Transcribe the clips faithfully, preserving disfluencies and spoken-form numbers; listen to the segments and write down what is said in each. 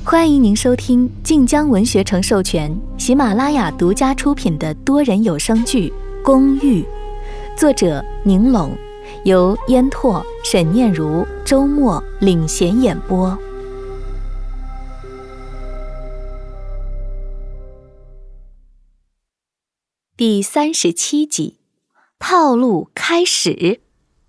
欢迎您收听晋江文学城授权、喜马拉雅独家出品的多人有声剧《公寓》，作者宁拢，由烟拓、沈念如、周末领衔演播。第三十七集，套路开始。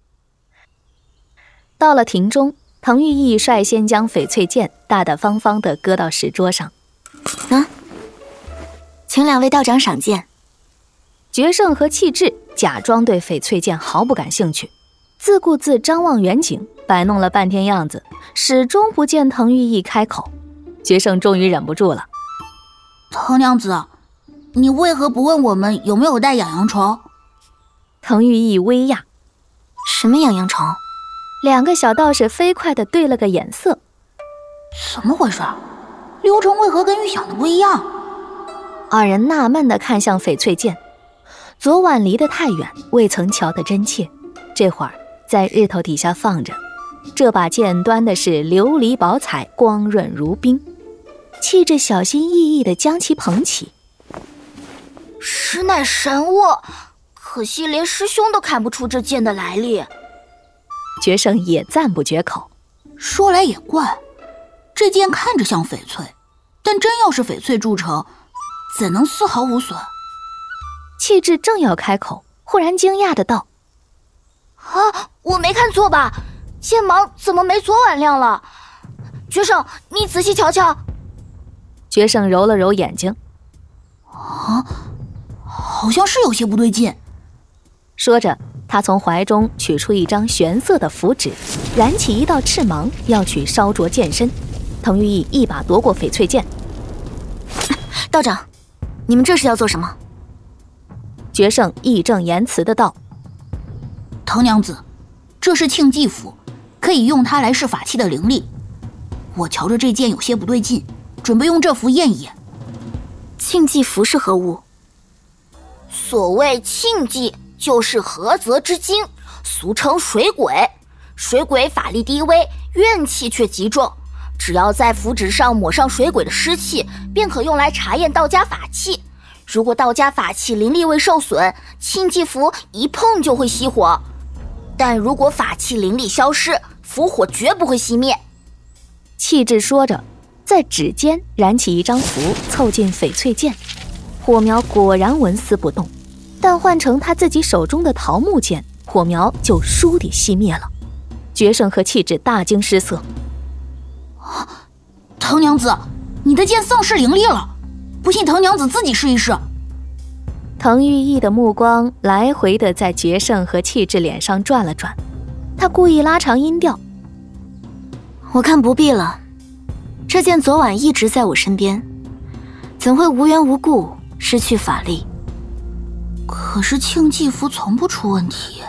到了庭中，滕玉义率先将翡翠剑大大方方地搁到石桌上。 啊，请两位道长赏剑。 决胜和气质假装对翡翠剑毫不感兴趣，自顾自张望远景，摆弄了半天样子，始终不见滕玉义开口。决胜终于忍不住了： 滕娘子，你为何不问我们有没有带痒痒虫？ 滕玉义微讶： 什么痒痒虫？ 两个小道士飞快地对了个眼色。 怎么回事？流程为何跟预想的不一样？ 二人纳闷地看向翡翠剑，昨晚离得太远，未曾瞧得真切，这会儿在日头底下放着，这把剑端的是琉璃宝彩，光润如冰。气质小心翼翼地将其捧起。 实乃神物，可惜连师兄都看不出这剑的来历。 决胜也赞不绝口。 说来也怪，这剑看着像翡翠，但真要是翡翠铸成，怎能丝毫无损？ 气质正要开口，忽然惊讶的道： 啊，我没看错吧？剑芒怎么没昨晚亮了？决胜，你仔细瞧瞧。 决胜揉了揉眼睛。 啊，好像是有些不对劲。 说着，他从怀中取出一张玄色的符纸，燃起一道赤芒，要去烧灼剑身。滕玉义一把夺过翡翠剑。 道长，你们这是要做什么？ 决胜义正言辞的道： 滕娘子，这是庆忌符，可以用它来试法器的灵力。我瞧着这剑有些不对劲，准备用这符验一验。 庆忌符是何物？ 所谓庆忌，就是菏泽之精，俗称水鬼。水鬼法力低微，怨气却极重，只要在符纸上抹上水鬼的尸气，便可用来查验道家法器。如果道家法器灵力未受损，庆忌符一碰就会熄火，但如果法器灵力消失，符火绝不会熄灭。 气质说着，在指尖燃起一张符，凑近翡翠剑。火苗果然纹丝不动，但换成他自己手中的桃木剑，火苗就倏地熄灭了。决胜和气质大惊失色： 啊，滕娘子，你的剑丧失灵力了，不信滕娘子自己试一试。 滕玉义的目光来回地在决胜和气质脸上转了转，他故意拉长音调： 我看不必了，这剑昨晚一直在我身边，怎会无缘无故失去法力？ 可是庆忌符从不出问题。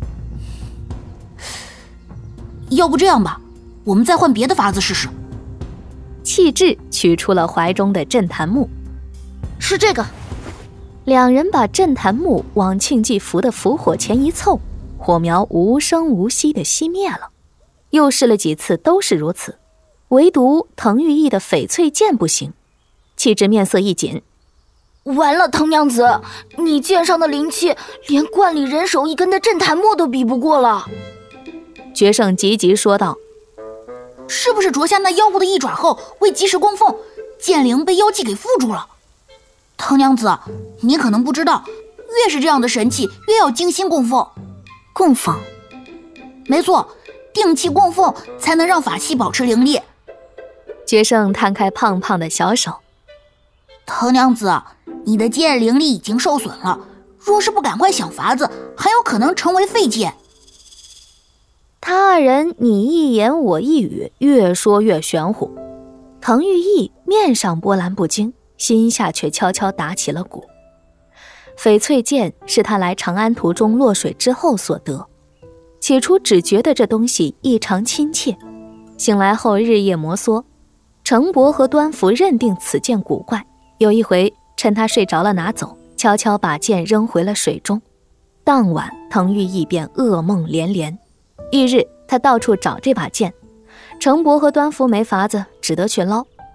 要不这样吧，我们再换别的法子试试。 气质取出了怀中的镇坛木。 是这个。 两人把镇坛木往庆忌符的符火前一凑，火苗无声无息地熄灭了。又试了几次都是如此，唯独滕玉义的翡翠剑不行。气质面色一紧： 完了，滕娘子，你剑上的灵气连冠里人手一根的镇坛木都比不过了。 决胜急急说道： 是不是啄下那妖物的一爪后，未及时供奉，剑灵被妖气给附住了？滕娘子，你可能不知道，越是这样的神器，越要精心供奉。 供奉？ 没错，定期供奉才能让法器保持灵力。 决胜摊开胖胖的小手： 滕娘子，你的剑灵力已经受损了，若是不赶快想法子，很有可能成为废剑。 他二人你一言我一语，越说越玄乎。滕玉义面上波澜不惊，心下却悄悄打起了鼓。翡翠剑是他来长安途中落水之后所得，起初只觉得这东西异常亲切，醒来后日夜摩挲。程伯和端福认定此剑古怪，有一回趁他睡着了拿走，悄悄把剑扔回了水中。当晚滕玉义便噩梦连连。翌日他到处找这把剑，程伯和端福没法子，只得去捞。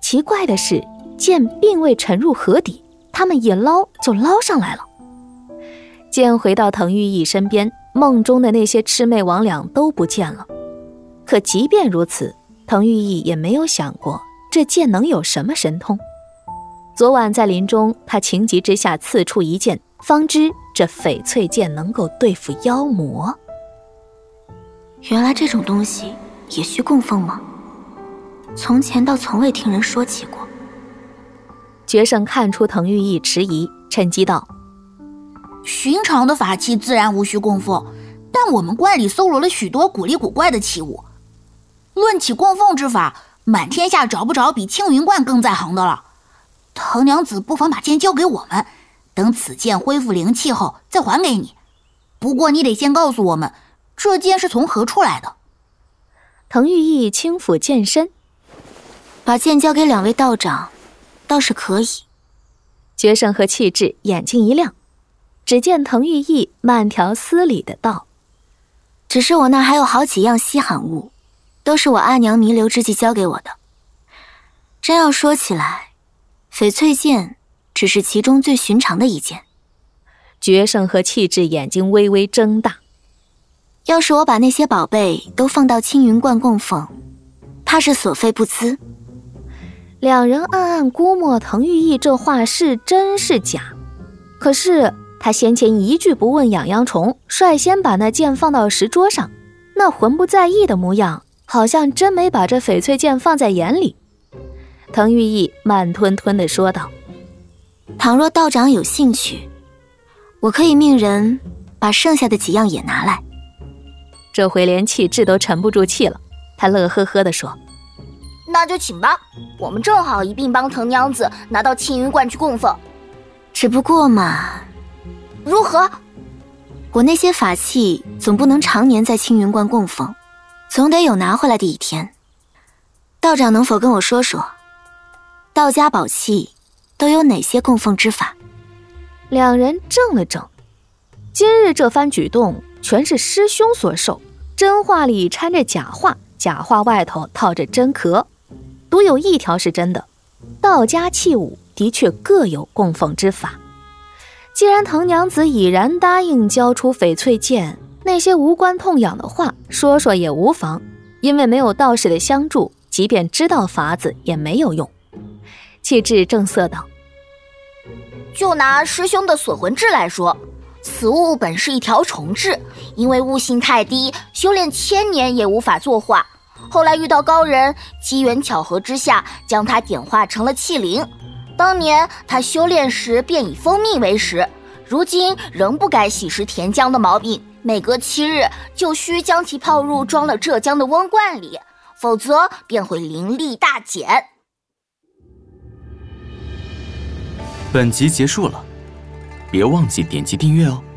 奇怪的是，剑并未沉入河底，他们一捞就捞上来了。剑回到滕玉义身边，梦中的那些魑魅魍魉都不见了。可即便如此，滕玉义也没有想过这剑能有什么神通。昨晚在林中，他情急之下刺出一剑，方知这翡翠剑能够对付妖魔。 原来这种东西也需供奉吗？从前倒从未听人说起过。 决胜看出滕玉义迟疑，趁机道： 寻常的法器自然无需供奉，但我们观里搜罗了许多古里古怪的器物。论起供奉之法，满天下找不着比青云观更在行的了。滕娘子不妨把剑交给我们，等此剑恢复灵气后再还给你。不过你得先告诉我们，这剑是从何处来的。 滕玉义轻抚剑身， 把剑交给两位道长，倒是可以。 决胜和气质眼睛一亮，只见滕玉义慢条斯理的道： 只是我那还有好几样稀罕物，都是我阿娘弥留之际交给我的。真要说起来，翡翠剑只是其中最寻常的一件。 决胜和气质眼睛微微睁大。 要是我把那些宝贝都放到青云观供奉，怕是所费不赀。 两人暗暗估摸滕玉义这话是真是假，可是他先前一句不问痒痒虫，率先把那剑放到石桌上，那浑不在意的模样，好像真没把这翡翠剑放在眼里。滕玉义慢吞吞地说道： 倘若道长有兴趣，我可以命人把剩下的几样也拿来。 这回连气质都沉不住气了，他乐呵呵地说： 那就请吧，我们正好一并帮滕娘子拿到青云观去供奉。 只不过嘛…… 如何？ 我那些法器总不能常年在青云观供奉，总得有拿回来的一天。道长能否跟我说说，道家宝器都有哪些供奉之法？ 两人怔了怔，今日这番举动全是师兄所授，真话里掺着假话，假话外头套着真壳。独有一条是真的，道家器物的确各有供奉之法。既然滕娘子已然答应交出翡翠剑，那些无关痛痒的话说说也无妨，因为没有道士的相助，即便知道法子也没有用。气质正色道： 就拿师兄的锁魂质来说，此物本是一条虫质，因为悟性太低，修炼千年也无法作化。后来遇到高人，机缘巧合之下，将它点化成了器灵。当年他修炼时便以蜂蜜为食，如今仍不改喜食甜浆的毛病，每隔七日就需将其泡入装了浙江的瓮罐里，否则便会灵力大减。 本集结束了，别忘记点击订阅哦。